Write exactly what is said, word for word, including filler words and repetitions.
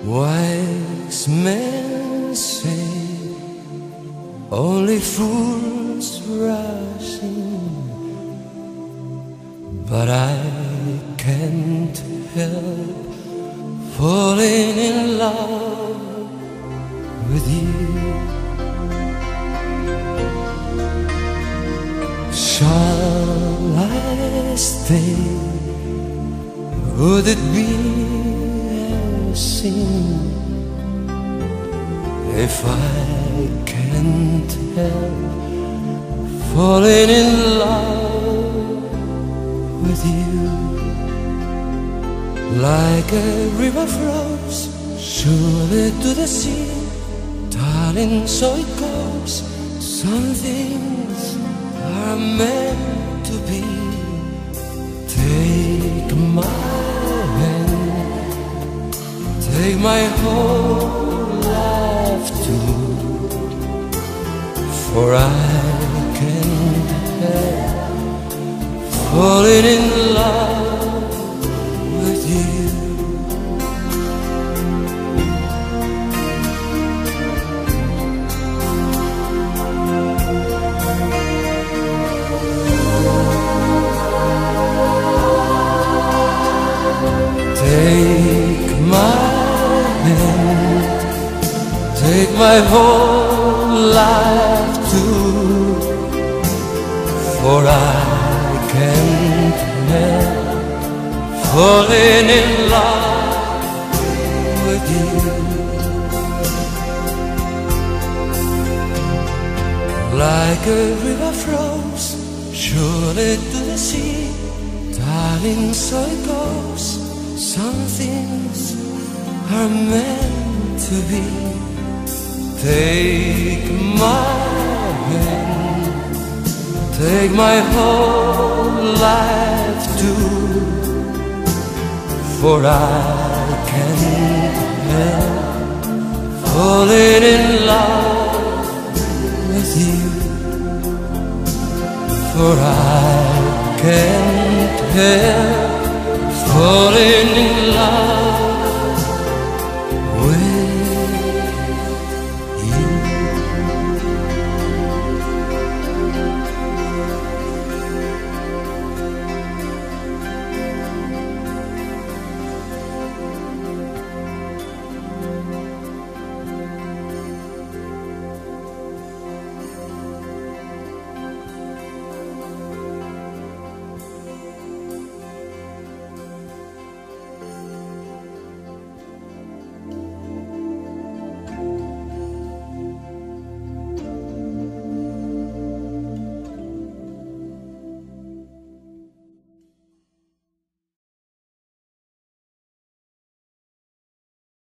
Wise men say only fools rush in, but I can't help falling in love with you. Shall I stay? Would it be a sin if I can't help falling in love with you? Like a river flows surely to the sea, darling, so it goes. Some things are meant to be. Take my hand, take my whole life too, for I can't help falling in love with you. Take my hand, take my whole life too, for I can't help falling in love with you. Like a river flows surely to the sea, darling, so it goes. Some things are meant to be. Take my hand, take my whole life too, for I can't help falling in love with you. For I can't help falling in love